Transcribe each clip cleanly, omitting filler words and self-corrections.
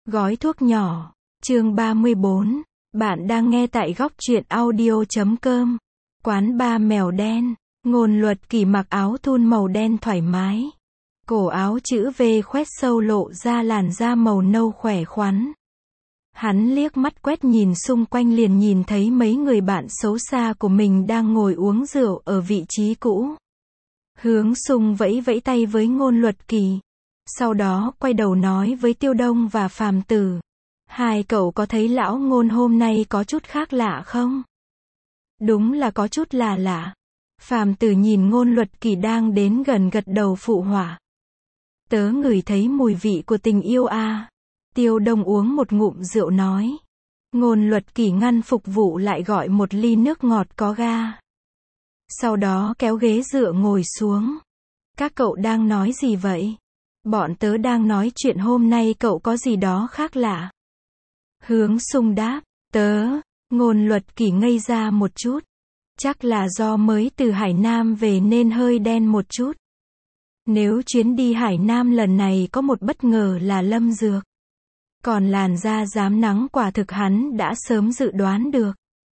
Gói thuốc nhỏ, chương 34. Bạn đang nghe tại góc truyện audio.com. Quán bar mèo đen. Ngôn Luật Kỳ mặc áo thun màu đen thoải mái. Cổ áo chữ V khoét sâu lộ ra làn da màu nâu khỏe khoắn. Hắn liếc mắt quét nhìn xung quanh liền nhìn thấy mấy người bạn xấu xa của mình đang ngồi uống rượu ở vị trí cũ. Hướng Sung vẫy vẫy tay với Ngôn Luật Kỳ. Sau đó quay đầu nói với Tiêu Đông và Phàm Tử. Hai cậu có thấy lão Ngôn hôm nay có chút khác lạ không? Đúng là có chút là lạ. Phàm Tử nhìn Ngôn Luật Kỳ đang đến gần gật đầu phụ họa. Tớ ngửi thấy mùi vị của tình yêu à. Tiêu Đông uống một ngụm rượu nói. Ngôn Luật Kỳ ngăn phục vụ lại gọi một ly nước ngọt có ga. Sau đó kéo ghế dựa ngồi xuống. Các cậu đang nói gì vậy? Bọn tớ đang nói chuyện hôm nay cậu có gì đó khác lạ. Hướng Sung đáp. Ngôn Luật Kỳ ngây ra một chút. Chắc là do mới từ Hải Nam về nên hơi đen một chút. Nếu chuyến đi Hải Nam lần này có một bất ngờ là Lâm Dược. Còn làn da rám nắng quả thực hắn đã sớm dự đoán được.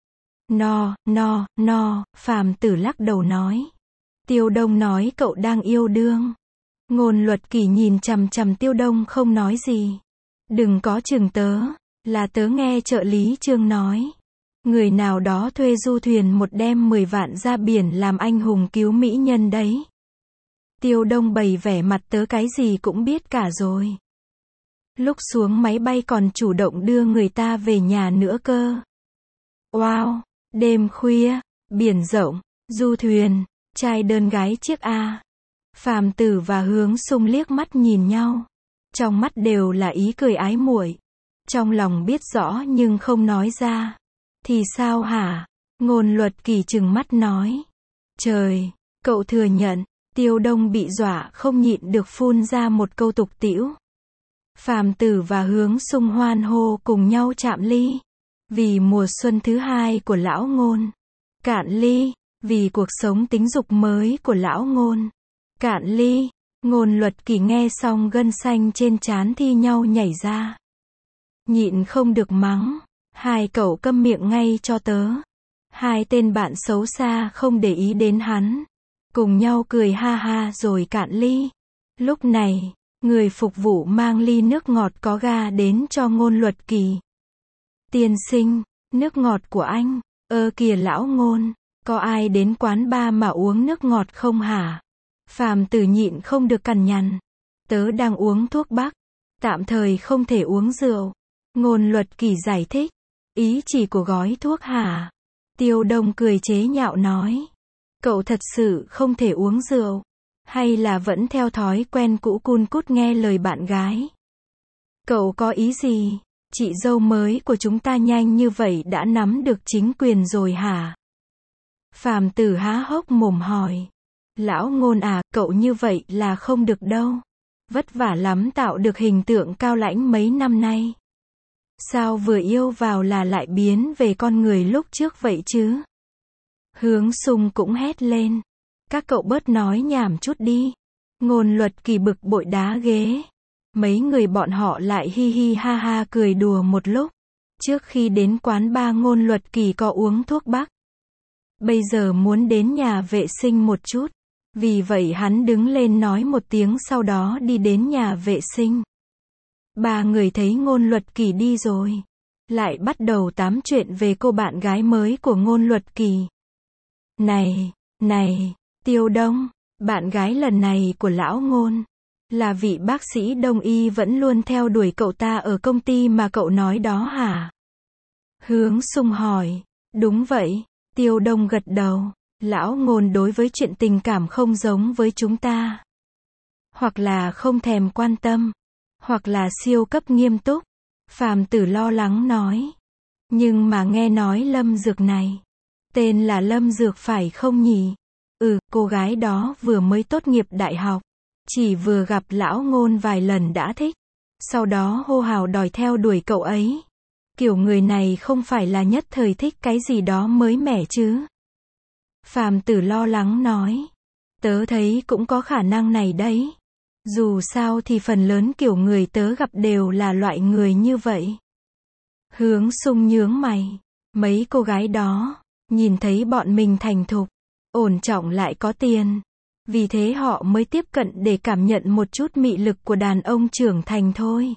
Phàm Tử lắc đầu nói. Tiêu Đông nói cậu đang yêu đương. Ngôn Luật Kỳ nhìn chằm chằm Tiêu Đông không nói gì. Đừng có chừng tớ, là tớ nghe trợ lý Trương nói. Người nào đó thuê du thuyền một đêm 10 vạn ra biển làm anh hùng cứu mỹ nhân đấy. Tiêu Đông bày vẻ mặt tớ cái gì cũng biết cả rồi. Lúc xuống máy bay còn chủ động đưa người ta về nhà nữa cơ. Wow, đêm khuya, biển rộng, du thuyền, trai đơn gái chiếc A. Phàm Tử và Hướng Sung liếc mắt nhìn nhau. Trong mắt đều là ý cười ái muội. Trong lòng biết rõ nhưng không nói ra. Thì sao hả? Ngôn Luật Kỳ trừng mắt nói. Trời, cậu thừa nhận. Tiêu Đông bị dọa không nhịn được phun ra một câu tục tĩu. Phàm Tử và Hướng Sung hoan hô cùng nhau chạm ly. Vì mùa xuân thứ hai của lão Ngôn. Cạn ly. Vì cuộc sống tính dục mới của lão Ngôn. Cạn ly. Ngôn Luật Kỳ nghe xong gân xanh trên trán thi nhau nhảy ra. Nhịn không được mắng. Hai cậu câm miệng ngay cho tớ. Hai tên bạn xấu xa không để ý đến hắn. Cùng nhau cười ha ha rồi cạn ly. Lúc này, người phục vụ mang ly nước ngọt có ga đến cho Ngôn Luật Kỳ. Tiên sinh, nước ngọt của anh. Kìa lão Ngôn, có ai đến quán bar mà uống nước ngọt không hả? Phàm Tử nhịn không được cằn nhằn. Tớ đang uống thuốc bắc. Tạm thời không thể uống rượu. Ngôn Luật Kỳ giải thích. Ý chỉ của gói thuốc hả? Tiêu Đông cười chế nhạo nói. Cậu thật sự không thể uống rượu. Hay là vẫn theo thói quen cũ cun cút nghe lời bạn gái? Cậu có ý gì? Chị dâu mới của chúng ta nhanh như vậy đã nắm được chính quyền rồi hả? Phàm Tử há hốc mồm hỏi. Lão Ngôn à, cậu như vậy là không được đâu. Vất vả lắm tạo được hình tượng cao lãnh mấy năm nay. Sao vừa yêu vào là lại biến về con người lúc trước vậy chứ? Hướng Sung cũng hét lên. Các cậu bớt nói nhảm chút đi. Ngôn Luật Kỳ bực bội đá ghế. Mấy người bọn họ lại hi hi ha ha cười đùa một lúc. Trước khi đến quán bar Ngôn Luật Kỳ có uống thuốc bắc. Bây giờ muốn đến nhà vệ sinh một chút. Vì vậy hắn đứng lên nói một tiếng sau đó đi đến nhà vệ sinh. Ba người thấy Ngôn Luật Kỳ đi rồi. Lại bắt đầu tám chuyện về cô bạn gái mới của Ngôn Luật Kỳ. Này, Tiêu Đông, bạn gái lần này của lão Ngôn. Là vị bác sĩ đông y vẫn luôn theo đuổi cậu ta ở công ty mà cậu nói đó hả? Hướng Sung hỏi. Đúng vậy, Tiêu Đông gật đầu. Lão Ngôn đối với chuyện tình cảm không giống với chúng ta. Hoặc là không thèm quan tâm. Hoặc là siêu cấp nghiêm túc. Phàm Tử lo lắng nói. Nhưng mà nghe nói Lâm Dược này. Tên là Lâm Dược phải không nhỉ? Cô gái đó vừa mới tốt nghiệp đại học. Chỉ vừa gặp lão Ngôn vài lần đã thích. Sau đó hô hào đòi theo đuổi cậu ấy. Kiểu người này không phải là nhất thời thích cái gì đó mới mẻ chứ? Phàm Tử lo lắng nói. Tớ thấy cũng có khả năng này đấy. Dù sao thì phần lớn kiểu người tớ gặp đều là loại người như vậy. Hướng Sung nhướng mày. Mấy cô gái đó, nhìn thấy bọn mình thành thục, ổn trọng lại có tiền. Vì thế họ mới tiếp cận để cảm nhận một chút mị lực của đàn ông trưởng thành thôi.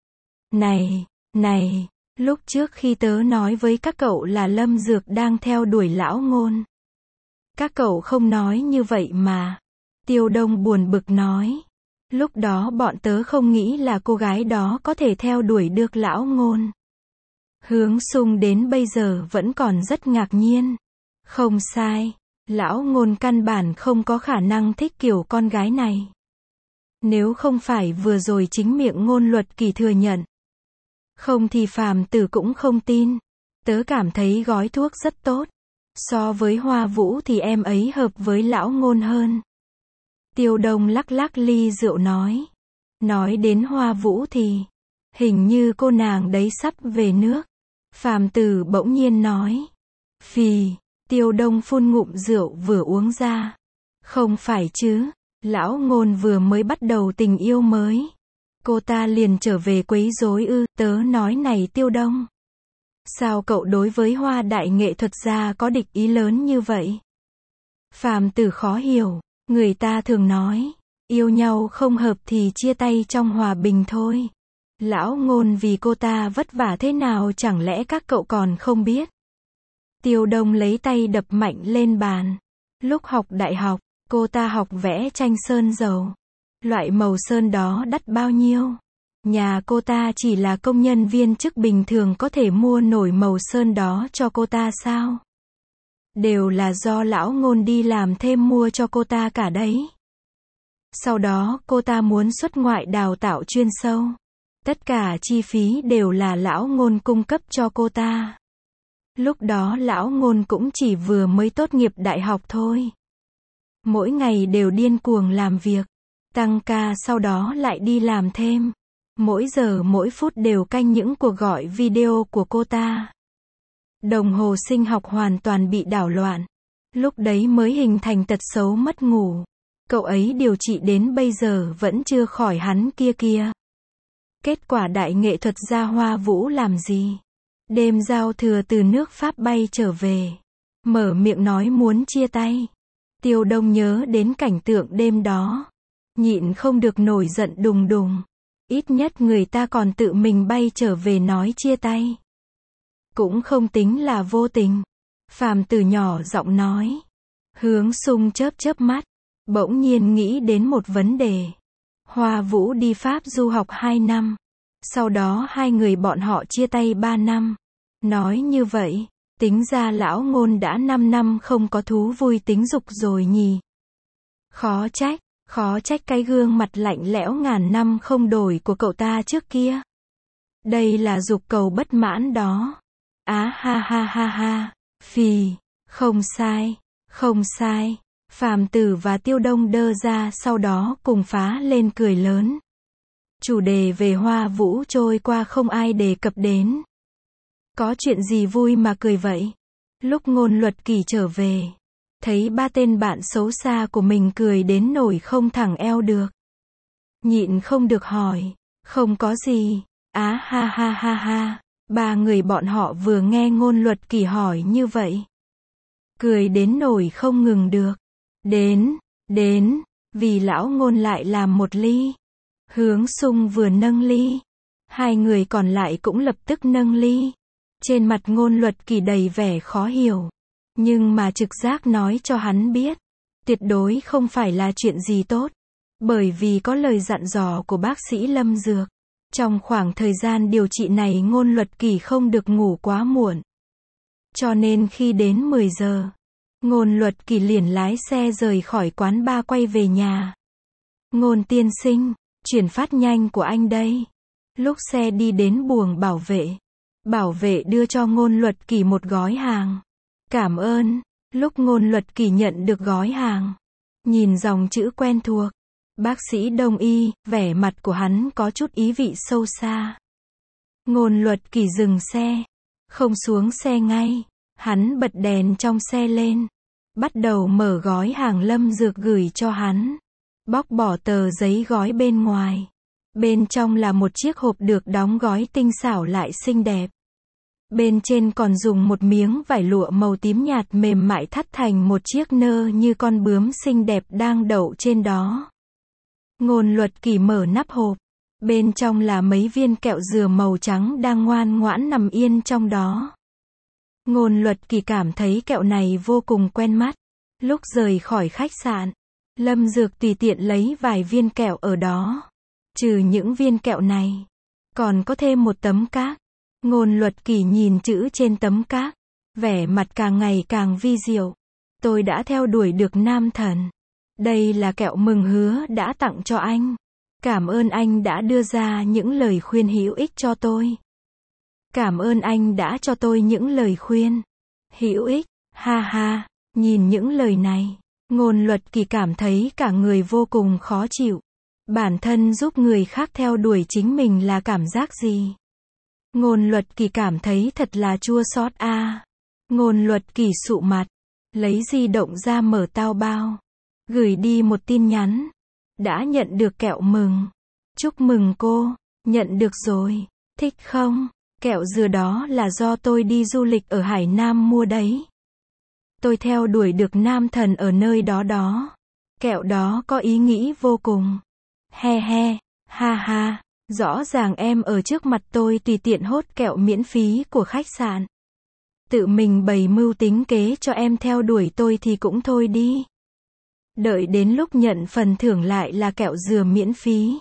Này, lúc trước khi tớ nói với các cậu là Lâm Dược đang theo đuổi lão Ngôn. Các cậu không nói như vậy mà. Tiêu Đông buồn bực nói. Lúc đó bọn tớ không nghĩ là cô gái đó có thể theo đuổi được lão Ngôn. Hướng Sung đến bây giờ vẫn còn rất ngạc nhiên. Không sai, lão Ngôn căn bản không có khả năng thích kiểu con gái này. Nếu không phải vừa rồi chính miệng Ngôn Luật Kỳ thừa nhận. Không thì phàm tử cũng không tin. Tớ cảm thấy gói thuốc rất tốt. So với Hoa Vũ thì em ấy hợp với lão Ngôn hơn. Tiêu Đông lắc lắc ly rượu nói. Nói đến Hoa Vũ thì, hình như cô nàng đấy sắp về nước. Phàm tử bỗng nhiên nói. Phì, Tiêu Đông phun ngụm rượu vừa uống ra. Không phải chứ, lão Ngôn vừa mới bắt đầu tình yêu mới. Cô ta liền trở về quấy rối ư? Tớ nói này Tiêu Đông. Sao cậu đối với Hoa đại nghệ thuật gia có địch ý lớn như vậy? Phàm tử khó hiểu, người ta thường nói, yêu nhau không hợp thì chia tay trong hòa bình thôi. Lão Ngôn vì cô ta vất vả thế nào chẳng lẽ các cậu còn không biết? Tiêu Đông lấy tay đập mạnh lên bàn. Lúc học đại học, cô ta học vẽ tranh sơn dầu. Loại màu sơn đó đắt bao nhiêu? Nhà cô ta chỉ là công nhân viên chức bình thường có thể mua nổi màu sơn đó cho cô ta sao? Đều là do lão Ngôn đi làm thêm mua cho cô ta cả đấy. Sau đó cô ta muốn xuất ngoại đào tạo chuyên sâu. Tất cả chi phí đều là lão Ngôn cung cấp cho cô ta. Lúc đó lão Ngôn cũng chỉ vừa mới tốt nghiệp đại học thôi. Mỗi ngày đều điên cuồng làm việc, tăng ca sau đó lại đi làm thêm. Mỗi giờ mỗi phút đều canh những cuộc gọi video của cô ta. Đồng hồ sinh học hoàn toàn bị đảo loạn. Lúc đấy mới hình thành tật xấu mất ngủ. Cậu ấy điều trị đến bây giờ vẫn chưa khỏi hắn kia. Kết quả đại nghệ thuật gia Hoa Vũ làm gì? Đêm giao thừa từ nước Pháp bay trở về. Mở miệng nói muốn chia tay. Tiêu Đông nhớ đến cảnh tượng đêm đó. Nhịn không được nổi giận đùng đùng. Ít nhất người ta còn tự mình bay trở về nói chia tay. Cũng không tính là vô tình. Phàm tử nhỏ giọng nói. Hướng Sung chớp mắt. Bỗng nhiên nghĩ đến một vấn đề. Hoa Vũ đi Pháp du học 2 năm. Sau đó hai người bọn họ chia tay 3 năm. Nói như vậy, tính ra lão Ngôn đã 5 năm không có thú vui tính dục rồi nhỉ. Khó trách cái gương mặt lạnh lẽo ngàn năm không đổi của cậu ta trước kia. Đây là dục cầu bất mãn đó. Á ha. Phì, không sai. Phàm tử và Tiêu Đông đơ ra sau đó cùng phá lên cười lớn. Chủ đề về Hoa Vũ trôi qua không ai đề cập đến. Có chuyện gì vui mà cười vậy? Lúc Ngôn Luật Kỳ trở về, thấy ba tên bạn xấu xa của mình cười đến nổi không thẳng eo được. Nhịn không được hỏi, không có gì. Á ha. Ba người bọn họ vừa nghe Ngôn Luật Kỳ hỏi như vậy, cười đến nổi không ngừng được. Đến, vì lão Ngôn lại làm một ly. Hướng Sung vừa nâng ly, hai người còn lại cũng lập tức nâng ly. Trên mặt Ngôn Luật Kỳ đầy vẻ khó hiểu, nhưng mà trực giác nói cho hắn biết, tuyệt đối không phải là chuyện gì tốt, bởi vì có lời dặn dò của bác sĩ Lâm Dược. Trong khoảng thời gian điều trị này Ngôn Luật Kỳ không được ngủ quá muộn. Cho nên khi đến 10 giờ, Ngôn Luật Kỳ liền lái xe rời khỏi quán bar quay về nhà. Ngôn tiên sinh, chuyển phát nhanh của anh đây. Lúc xe đi đến buồng bảo vệ đưa cho Ngôn Luật Kỳ một gói hàng. Cảm ơn. Lúc Ngôn Luật Kỳ nhận được gói hàng, nhìn dòng chữ quen thuộc, bác sĩ Đông y, vẻ mặt của hắn có chút ý vị sâu xa. Ngôn Luật Kỳ dừng xe, không xuống xe ngay, hắn bật đèn trong xe lên, bắt đầu mở gói hàng Lâm Dược gửi cho hắn. bóc bỏ tờ giấy gói bên ngoài. Bên trong là một chiếc hộp được đóng gói tinh xảo lại xinh đẹp. Bên trên còn dùng một miếng vải lụa màu tím nhạt mềm mại thắt thành một chiếc nơ như con bướm xinh đẹp đang đậu trên đó. Ngôn Luật Kỳ mở nắp hộp. Bên trong là mấy viên kẹo dừa màu trắng đang ngoan ngoãn nằm yên trong đó. Ngôn Luật Kỳ cảm thấy kẹo này vô cùng quen mắt. Lúc rời khỏi khách sạn, Lâm Dược tùy tiện lấy vài viên kẹo ở đó. Trừ những viên kẹo này, còn có thêm một tấm cát. Ngôn Luật Kỳ nhìn chữ trên tấm cát, vẻ mặt càng ngày càng vi diệu. Tôi đã theo đuổi được nam thần. Đây là kẹo mừng hứa đã tặng cho anh. Cảm ơn anh đã đưa ra những lời khuyên hữu ích cho tôi. Cảm ơn anh đã cho tôi những lời khuyên hữu ích. Ha ha, nhìn những lời này, Ngôn Luật Kỳ cảm thấy cả người vô cùng khó chịu. Bản thân giúp người khác theo đuổi chính mình là cảm giác gì? Ngôn Luật Kỳ cảm thấy thật là chua xót a. Ngôn Luật Kỳ sụ mặt, lấy di động ra mở tao bao, gửi đi một tin nhắn. Đã nhận được kẹo mừng. Chúc mừng cô, nhận được rồi. Thích không? Kẹo dừa đó là do tôi đi du lịch ở Hải Nam mua đấy. Tôi theo đuổi được nam thần ở nơi đó đó. Kẹo đó có ý nghĩ vô cùng. He he, ha ha, rõ ràng em ở trước mặt tôi tùy tiện hốt kẹo miễn phí của khách sạn. Tự mình bày mưu tính kế cho em theo đuổi tôi thì cũng thôi đi. Đợi đến lúc nhận phần thưởng lại là kẹo dừa miễn phí.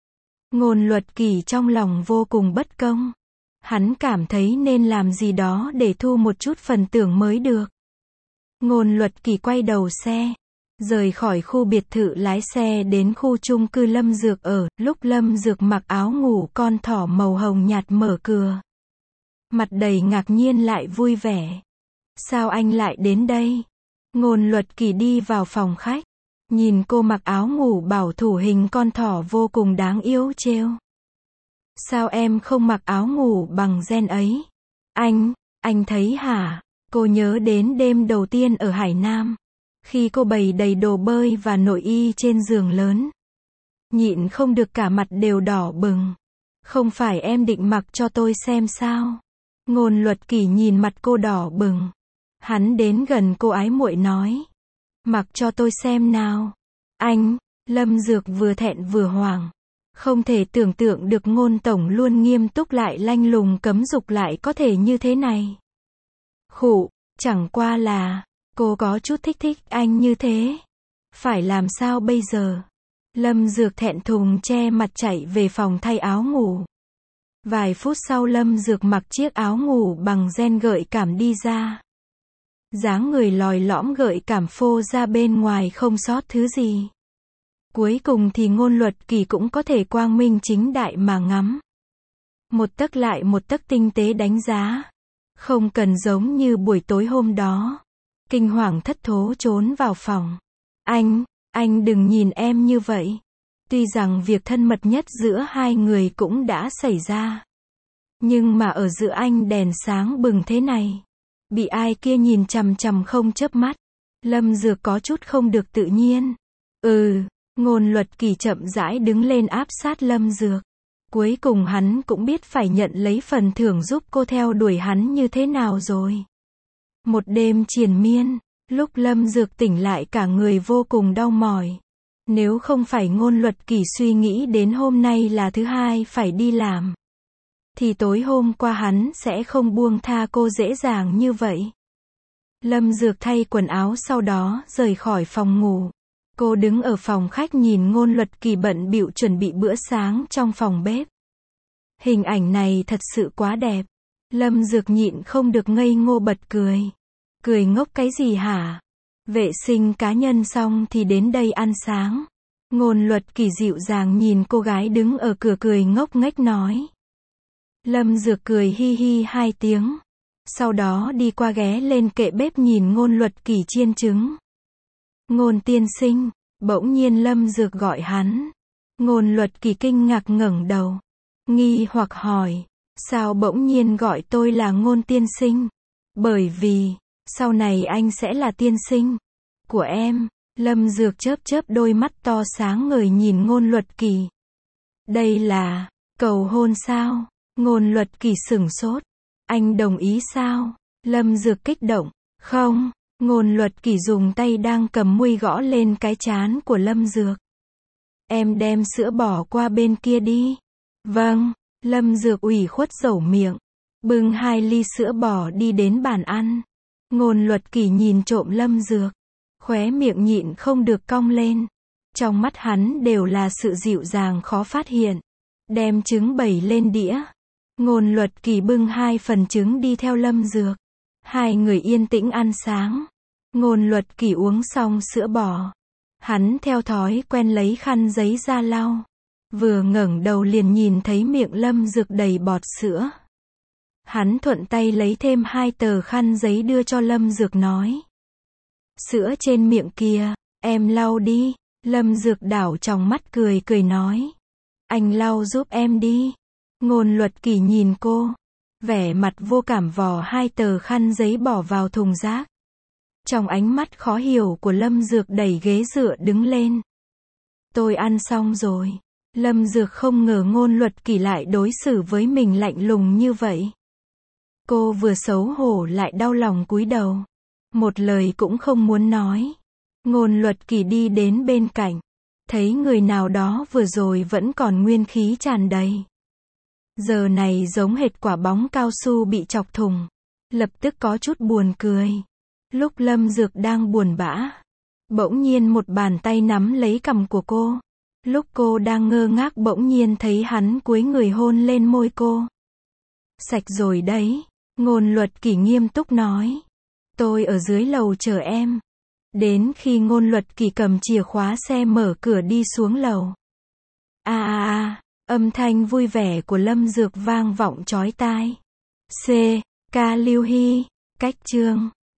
Ngôn Luật Kỳ trong lòng vô cùng bất công. Hắn cảm thấy nên làm gì đó để thu một chút phần thưởng mới được. Ngôn Luật Kỳ quay đầu xe, rời khỏi khu biệt thự lái xe đến khu chung cư Lâm Dược ở. Lúc Lâm Dược mặc áo ngủ con thỏ màu hồng nhạt mở cửa. Mặt đầy ngạc nhiên lại vui vẻ. Sao anh lại đến đây? Ngôn Luật Kỳ đi vào phòng khách. Nhìn cô mặc áo ngủ bảo thủ hình con thỏ vô cùng đáng yêu trêu. Sao em không mặc áo ngủ bằng ren ấy? Anh thấy hả? Cô nhớ đến đêm đầu tiên ở Hải Nam. Khi cô bày đầy đồ bơi và nội y trên giường lớn. Nhịn không được cả mặt đều đỏ bừng. Không phải em định mặc cho tôi xem sao? Ngôn Luật Kỳ nhìn mặt cô đỏ bừng. Hắn đến gần cô ái muội nói. Mặc cho tôi xem nào. Lâm Dược vừa thẹn vừa hoảng. Không thể tưởng tượng được Ngôn tổng luôn nghiêm túc lại lanh lùng cấm dục lại có thể như thế này. Khụ, chẳng qua là, cô có chút thích anh như thế. Phải làm sao bây giờ? Lâm Dược thẹn thùng che mặt chạy về phòng thay áo ngủ. Vài phút sau Lâm Dược mặc chiếc áo ngủ bằng ren gợi cảm đi ra. Dáng người lòi lõm gợi cảm phô ra bên ngoài không sót thứ gì. Cuối cùng thì Ngôn Luật Kỳ cũng có thể quang minh chính đại mà ngắm. Một tấc lại một tấc tinh tế đánh giá. Không cần giống như buổi tối hôm đó. Kinh hoàng thất thố trốn vào phòng. Anh đừng nhìn em như vậy. Tuy rằng việc thân mật nhất giữa hai người cũng đã xảy ra. Nhưng mà ở giữa anh đèn sáng bừng thế này. Bị ai kia nhìn chằm chằm không chớp mắt. Lâm Dược có chút không được tự nhiên. Ngôn Luật Kỳ chậm rãi đứng lên áp sát Lâm Dược. Cuối cùng hắn cũng biết phải nhận lấy phần thưởng giúp cô theo đuổi hắn như thế nào rồi. Một đêm triền miên, lúc Lâm Dược tỉnh lại cả người vô cùng đau mỏi. Nếu không phải Ngôn Luật Kỳ suy nghĩ đến hôm nay là thứ hai phải đi làm, thì tối hôm qua hắn sẽ không buông tha cô dễ dàng như vậy. Lâm Dược thay quần áo sau đó rời khỏi phòng ngủ. Cô đứng ở phòng khách nhìn Ngôn Luật Kỳ bận bịu chuẩn bị bữa sáng trong phòng bếp. Hình ảnh này thật sự quá đẹp. Lâm Dược nhịn không được ngây ngô bật cười. Cười ngốc cái gì hả? Vệ sinh cá nhân xong thì đến đây ăn sáng. Ngôn Luật Kỳ dịu dàng nhìn cô gái đứng ở cửa cười ngốc nghếch nói. Lâm Dược cười hi hi 2 tiếng. Sau đó đi qua ghé lên kệ bếp nhìn Ngôn Luật Kỳ chiên trứng. Ngôn tiên sinh, bỗng nhiên Lâm Dược gọi hắn. Ngôn Luật Kỳ kinh ngạc ngẩng đầu. Nghi hoặc hỏi, sao bỗng nhiên gọi tôi là Ngôn tiên sinh? Bởi vì, sau này anh sẽ là tiên sinh của em. Lâm Dược chớp chớp đôi mắt to sáng ngời nhìn Ngôn Luật Kỳ. Đây là cầu hôn sao? Ngôn Luật Kỳ sửng sốt. Anh đồng ý sao? Lâm Dược kích động. Không. Ngôn Luật Kỳ dùng tay đang cầm muôi gõ lên cái trán của Lâm Dược. Em đem sữa bò qua bên kia đi. Vâng. Lâm Dược ủy khuất dẩu miệng. Bưng 2 ly sữa bò đi đến bàn ăn. Ngôn Luật Kỳ nhìn trộm Lâm Dược. Khóe miệng nhịn không được cong lên. Trong mắt hắn đều là sự dịu dàng khó phát hiện. Đem trứng bày lên đĩa. Ngôn Luật Kỳ bưng 2 phần trứng đi theo Lâm Dược. 2 người yên tĩnh ăn sáng. Ngôn Luật Kỳ uống xong sữa bò. Hắn theo thói quen lấy khăn giấy ra lau. Vừa ngẩng đầu liền nhìn thấy miệng Lâm Dược đầy bọt sữa. Hắn thuận tay lấy thêm 2 tờ khăn giấy đưa cho Lâm Dược nói. Sữa trên miệng kia, em lau đi. Lâm Dược đảo tròng mắt cười cười nói. Anh lau giúp em đi. Ngôn Luật Kỳ nhìn cô. Vẻ mặt vô cảm vò 2 tờ khăn giấy bỏ vào thùng rác. Trong ánh mắt khó hiểu của Lâm Dược đẩy ghế dựa đứng lên. Tôi ăn xong rồi. Lâm Dược không ngờ Ngôn Luật Kỳ lại đối xử với mình lạnh lùng như vậy. Cô vừa xấu hổ lại đau lòng cúi đầu. Một lời cũng không muốn nói. Ngôn Luật Kỳ đi đến bên cạnh. Thấy người nào đó vừa rồi vẫn còn nguyên khí tràn đầy. Giờ này giống hệt quả bóng cao su bị chọc thùng. Lập tức có chút buồn cười. Lúc Lâm Dược đang buồn bã. Bỗng nhiên một bàn tay nắm lấy cằm của cô. Lúc cô đang ngơ ngác bỗng nhiên thấy hắn cúi người hôn lên môi cô. Sạch rồi đấy. Ngôn Luật Kỳ nghiêm túc nói. Tôi ở dưới lầu chờ em. Đến khi Ngôn Luật Kỳ cầm chìa khóa xe mở cửa đi xuống lầu. Âm thanh vui vẻ của Lâm Dược vang vọng chói tai. C. Ca Lưu Hy. Cách chương